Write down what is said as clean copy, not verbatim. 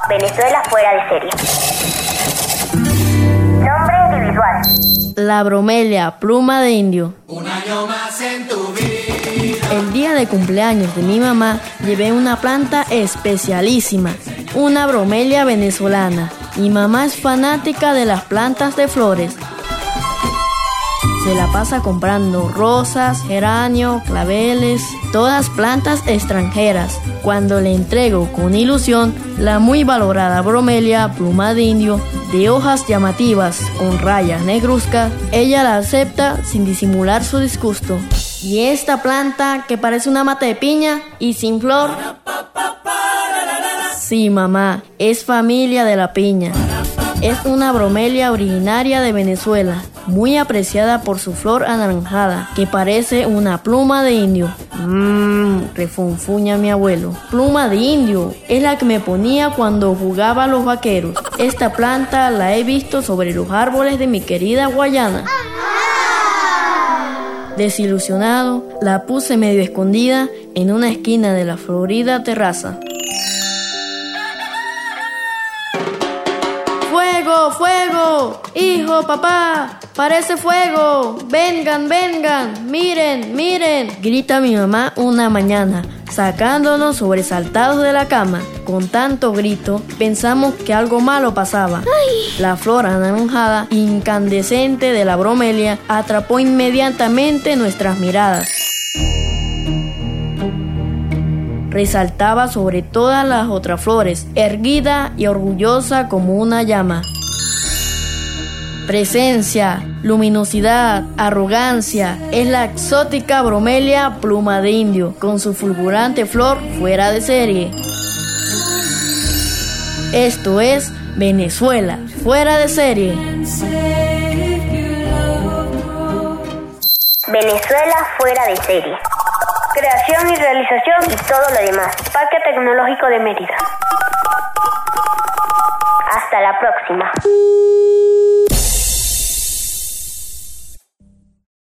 Venezuela fuera de serie. Nombre individual. La bromelia, pluma de indio. Un año más en tu vida. El día de cumpleaños de mi mamá llevé una planta especialísima, una bromelia venezolana. Mi mamá es fanática de las plantas de flores. Se la pasa comprando rosas, geranio, claveles, todas plantas extranjeras. Cuando le entrego con ilusión la muy valorada bromelia pluma de indio, de hojas llamativas con rayas negruzcas, ella la acepta sin disimular su disgusto. ¿Y esta planta que parece una mata de piña y sin flor? Sí, mamá, es familia de la piña. Es una bromelia originaria de Venezuela, muy apreciada por su flor anaranjada, que parece una pluma de indio. Refunfuña mi abuelo. Pluma de indio es la que me ponía cuando jugaba a los vaqueros. Esta planta la he visto sobre los árboles de mi querida Guayana. Desilusionado, la puse medio escondida en una esquina de la florida terraza. ¡Fuego, fuego! ¡Hijo, papá! ¡Parece fuego! ¡Vengan, vengan! ¡Miren, miren! Grita mi mamá una mañana, sacándonos sobresaltados de la cama. Con tanto grito, pensamos que algo malo pasaba. ¡Ay! La flor anaranjada, incandescente de la bromelia, atrapó inmediatamente nuestras miradas. Resaltaba sobre todas las otras flores, erguida y orgullosa como una llama. Presencia, luminosidad, arrogancia, es la exótica bromelia pluma de indio, con su fulgurante flor fuera de serie. Esto es Venezuela fuera de serie. Venezuela fuera de serie. Creación y realización y todo lo demás. Parque Tecnológico de Mérida. Hasta la próxima.